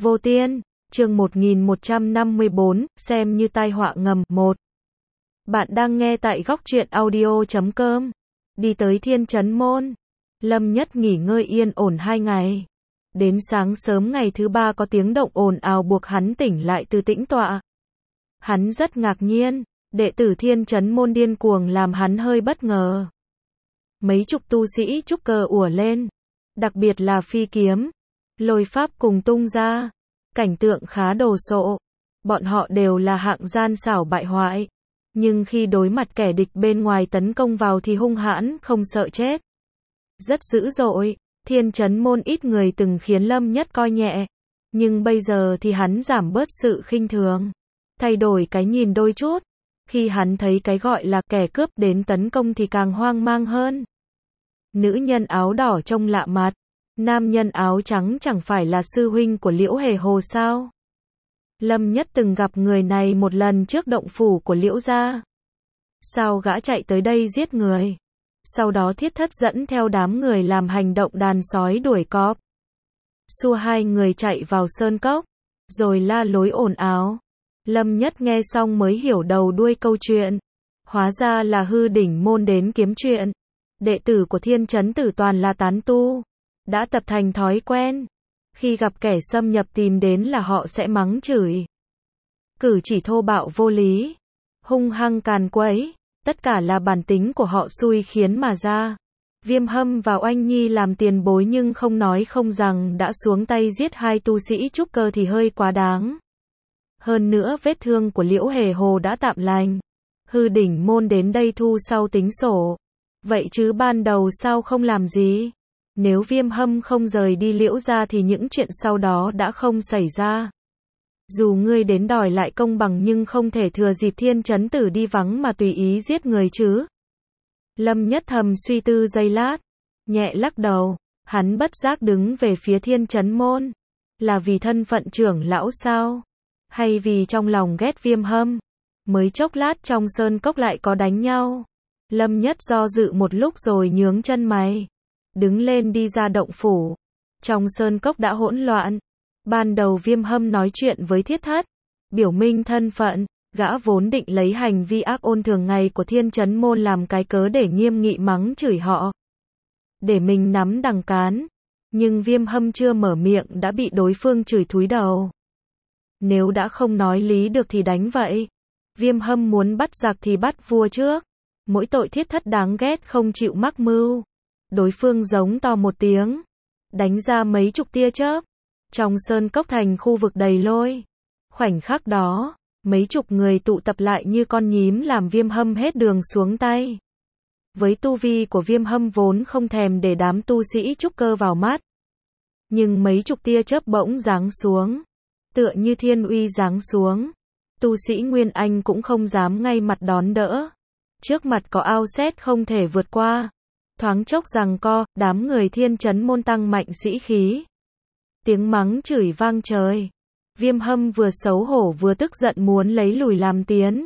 Vô Tiên, chương 1154, xem như tai họa ngầm. 1. Bạn đang nghe tại góc truyện audio.com. Đi tới Thiên Trấn Môn. Lâm Nhất nghỉ ngơi yên ổn 2 ngày. Đến sáng sớm ngày thứ 3 có tiếng động ồn ào buộc hắn tỉnh lại từ tĩnh tọa. Hắn rất ngạc nhiên, đệ tử Thiên Trấn Môn điên cuồng làm hắn hơi bất ngờ. Mấy chục tu sĩ trúc cơ ùa lên, đặc biệt là phi kiếm, lôi pháp cùng tung ra. Cảnh tượng khá đồ sộ. Bọn họ đều là hạng gian xảo bại hoại. Nhưng khi đối mặt kẻ địch bên ngoài tấn công vào thì hung hãn, không sợ chết. Rất dữ dội. Thiên Trấn Môn ít người từng khiến Lâm Nhất coi nhẹ. Nhưng bây giờ thì hắn giảm bớt sự khinh thường. Thay đổi cái nhìn đôi chút. Khi hắn thấy cái gọi là kẻ cướp đến tấn công thì càng hoang mang hơn. Nữ nhân áo đỏ trông lạ mặt. Nam nhân áo trắng chẳng phải là sư huynh của Liễu Hề Hồ sao? Lâm Nhất từng gặp người này một lần trước động phủ của Liễu gia. Sao gã chạy tới đây giết người? Sau đó Thiết Thất dẫn theo đám người làm hành động đàn sói đuổi cọp. Xua hai người chạy vào sơn cốc, rồi la lối ồn ào. Lâm Nhất nghe xong mới hiểu đầu đuôi câu chuyện. Hóa ra là hư đỉnh môn đến kiếm chuyện. Đệ tử của Thiên Trấn Tử toàn là tán tu. Đã tập thành thói quen. Khi gặp kẻ xâm nhập tìm đến là họ sẽ mắng chửi. Cử chỉ thô bạo vô lý. Hung hăng càn quấy. Tất cả là bản tính của họ xui khiến mà ra. Viêm Hâm và Oanh Nhi làm tiền bối nhưng không nói không rằng đã xuống tay giết hai tu sĩ trúc cơ thì hơi quá đáng. Hơn nữa vết thương của Liễu Hề Hồ đã tạm lành. Hư đỉnh môn đến đây thu sau tính sổ. Vậy chứ ban đầu sao không làm gì? Nếu Viêm Hâm không rời đi Liễu gia thì những chuyện sau đó đã không xảy ra. Dù ngươi đến đòi lại công bằng nhưng không thể thừa dịp Thiên Trấn Tử đi vắng mà tùy ý giết người chứ. Lâm Nhất thầm suy tư giây lát, nhẹ lắc đầu, hắn bất giác đứng về phía Thiên Trấn Môn. Là vì thân phận trưởng lão sao? Hay vì trong lòng ghét Viêm Hâm? Mới chốc lát trong sơn cốc lại có đánh nhau. Lâm Nhất do dự một lúc rồi nhướng chân mày. Đứng lên đi ra động phủ. Trong sơn cốc đã hỗn loạn. Ban đầu Viêm Hâm nói chuyện với Thiết Thất, biểu minh thân phận, gã vốn định lấy hành vi ác ôn thường ngày của Thiên Trấn Môn làm cái cớ để nghiêm nghị mắng chửi họ. Để mình nắm đằng cán. Nhưng Viêm Hâm chưa mở miệng đã bị đối phương chửi thúi đầu. Nếu đã không nói lý được thì đánh vậy. Viêm Hâm muốn bắt giặc thì bắt vua trước. Mỗi tội Thiết Thất đáng ghét không chịu mắc mưu. Đối phương giống to một tiếng, đánh ra mấy chục tia chớp. Trong sơn cốc thành khu vực đầy lôi. Khoảnh khắc đó, mấy chục người tụ tập lại như con nhím làm Viêm Hâm hết đường xuống tay. Với tu vi của Viêm Hâm vốn không thèm để đám tu sĩ trúc cơ vào mắt. Nhưng mấy chục tia chớp bỗng giáng xuống. Tựa như thiên uy giáng xuống. Tu sĩ Nguyên Anh cũng không dám ngay mặt đón đỡ. Trước mặt có ao sét không thể vượt qua. Thoáng chốc giằng co, đám người Thiên Trấn Môn tăng mạnh sĩ khí. Tiếng mắng chửi vang trời. Viêm Hâm vừa xấu hổ vừa tức giận muốn lấy lùi làm tiến.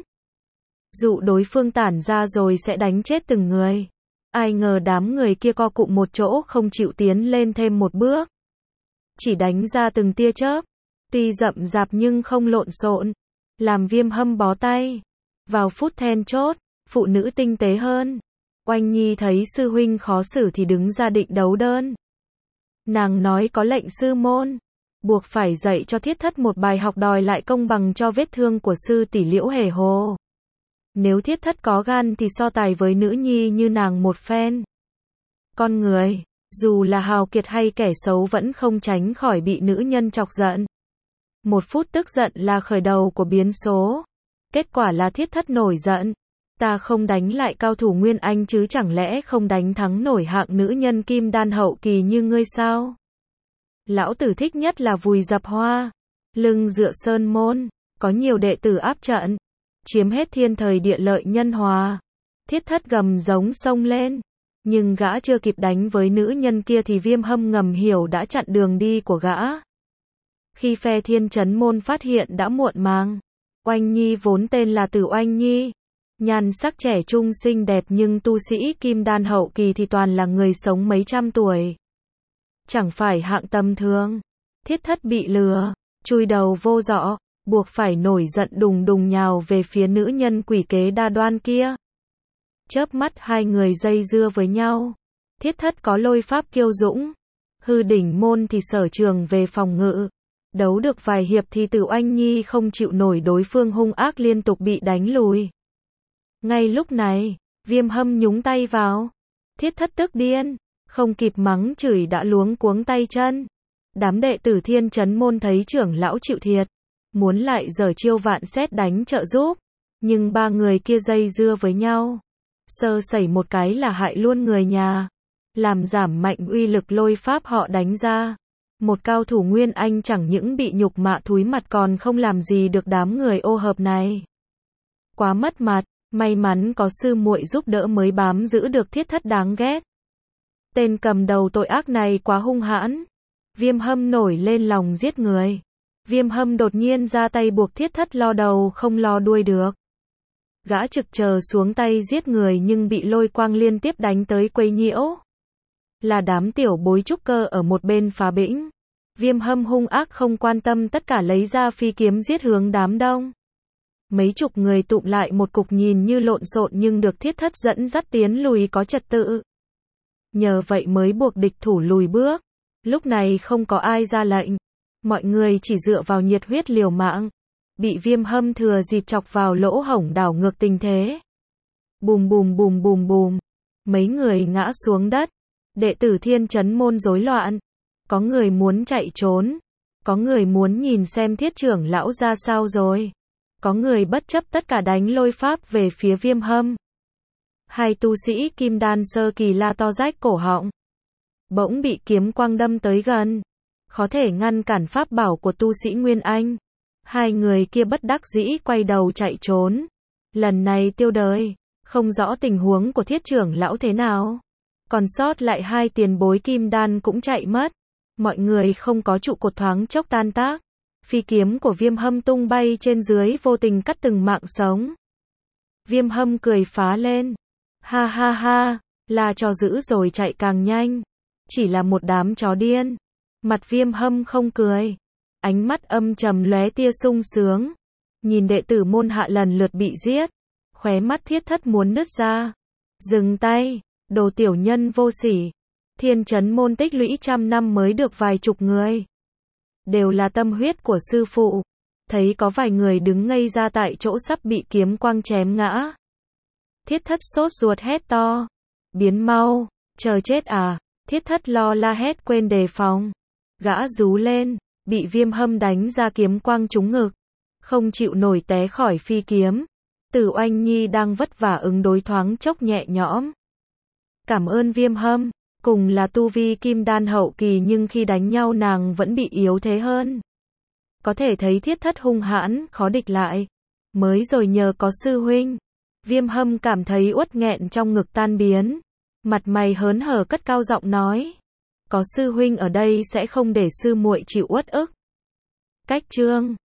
Dụ đối phương tản ra rồi sẽ đánh chết từng người. Ai ngờ đám người kia co cụm một chỗ không chịu tiến lên thêm một bước. Chỉ đánh ra từng tia chớp. Tuy rậm rạp nhưng không lộn xộn. Làm Viêm Hâm bó tay. Vào phút then chốt, phụ nữ tinh tế hơn. Oanh Nhi thấy sư huynh khó xử thì đứng ra định đấu đơn. Nàng nói có lệnh sư môn, buộc phải dạy cho Thiết Thất một bài học đòi lại công bằng cho vết thương của sư tỷ Liễu Hề Hồ. Nếu Thiết Thất có gan thì so tài với nữ nhi như nàng một phen. Con người, dù là hào kiệt hay kẻ xấu vẫn không tránh khỏi bị nữ nhân chọc giận. Một phút tức giận là khởi đầu của biến số. Kết quả là Thiết Thất nổi giận. Ta không đánh lại cao thủ Nguyên Anh chứ chẳng lẽ không đánh thắng nổi hạng nữ nhân kim đan hậu kỳ như ngươi sao? Lão tử thích nhất là vùi dập hoa. Lưng dựa sơn môn. Có nhiều đệ tử áp trận. Chiếm hết thiên thời địa lợi nhân hòa. Thiết Thất gầm giống xông lên. Nhưng gã chưa kịp đánh với nữ nhân kia thì Viêm Hâm ngầm hiểu đã chặn đường đi của gã. Khi phe Thiên Trấn Môn phát hiện đã muộn màng. Oanh Nhi vốn tên là Tử Oanh Nhi. Nhan sắc trẻ trung xinh đẹp nhưng tu sĩ kim đan hậu kỳ thì toàn là người sống mấy trăm tuổi. Chẳng phải hạng tầm thường. Thiết Thất bị lừa. chui đầu vô giỏ, buộc phải nổi giận đùng đùng nhào về phía nữ nhân quỷ kế đa đoan kia. Chớp mắt hai người dây dưa với nhau. Thiết thất có lôi pháp kiêu dũng, hư đỉnh môn thì sở trường về phòng ngự. Đấu được vài hiệp thì Tử Oanh Nhi không chịu nổi đối phương hung ác liên tục bị đánh lùi. Ngay lúc này, Viêm Hâm nhúng tay vào. Thiết thất tức điên, không kịp mắng chửi đã luống cuống tay chân. Đám đệ tử Thiên Chấn Môn thấy trưởng lão chịu thiệt, muốn lại giở chiêu vạn xét đánh trợ giúp, nhưng ba người kia dây dưa với nhau, sơ sẩy một cái là hại luôn người nhà, làm giảm mạnh uy lực lôi pháp họ đánh ra. Một cao thủ Nguyên Anh chẳng những bị nhục mạ thúi mặt còn không làm gì được đám người ô hợp này. Quá mất mặt, may mắn có sư muội giúp đỡ mới bám giữ được thiết thất đáng ghét. Tên cầm đầu tội ác này quá hung hãn. Viêm Hâm nổi lên lòng giết người. Viêm Hâm đột nhiên ra tay buộc thiết thất lo đầu không lo đuôi được. Gã trực chờ xuống tay giết người nhưng bị lôi quang liên tiếp đánh tới quấy nhiễu. Là đám tiểu bối trúc cơ ở một bên phá bĩnh. Viêm Hâm hung ác không quan tâm tất cả lấy ra phi kiếm giết hướng đám đông. Mấy chục người tụm lại một cục nhìn như lộn xộn nhưng được thiết thất dẫn dắt tiến lùi có trật tự. Nhờ vậy mới buộc địch thủ lùi bước. Lúc này không có ai ra lệnh. Mọi người chỉ dựa vào nhiệt huyết liều mạng. Bị Viêm Hâm thừa dịp chọc vào lỗ hổng đảo ngược tình thế. Bùm bùm bùm bùm bùm. Mấy người ngã xuống đất. Đệ tử Thiên Chấn Môn rối loạn. Có người muốn chạy trốn. Có người muốn nhìn xem thiết trưởng lão ra sao rồi. Có người bất chấp tất cả đánh lôi pháp về phía Viêm Hâm. Hai tu sĩ kim đan sơ kỳ la to rách cổ họng. Bỗng bị kiếm quang đâm tới gần. Khó thể ngăn cản pháp bảo của tu sĩ Nguyên Anh. Hai người kia bất đắc dĩ quay đầu chạy trốn. Lần này tiêu đời. Không rõ tình huống của thiết trưởng lão thế nào. Còn sót lại hai tiền bối kim đan cũng chạy mất. Mọi người không có trụ cột thoáng chốc tan tác. Phi kiếm của Viêm Hâm tung bay trên dưới vô tình cắt từng mạng sống. Viêm Hâm cười phá lên. Ha ha ha, là trò dữ rồi chạy càng nhanh. Chỉ là một đám chó điên. Mặt Viêm Hâm không cười. Ánh mắt âm trầm lóe tia sung sướng. Nhìn đệ tử môn hạ lần lượt bị giết. Khóe mắt thiết thất muốn nứt ra. Dừng tay, đồ tiểu nhân vô sỉ. Thiên Chấn Môn tích lũy trăm năm mới được vài chục người. Đều là tâm huyết của sư phụ. Thấy có vài người đứng ngây ra tại chỗ sắp bị kiếm quang chém ngã. Thiết thất sốt ruột hét to. Biến mau, chờ chết à. Thiết thất lo la hét quên đề phòng. Gã rú lên, bị Viêm Hâm đánh ra kiếm quang trúng ngực. Không chịu nổi té khỏi phi kiếm. Tử Oanh Nhi đang vất vả ứng đối thoáng chốc nhẹ nhõm. Cảm ơn Viêm Hâm. Cùng là tu vi kim đan hậu kỳ nhưng khi đánh nhau nàng vẫn bị yếu thế hơn. Có thể thấy thiết thất hung hãn, khó địch lại. Mới rồi nhờ có sư huynh. Viêm Hâm cảm thấy uất nghẹn trong ngực tan biến. Mặt mày hớn hở cất cao giọng nói. Có sư huynh ở đây sẽ không để sư muội chịu uất ức. Cách chương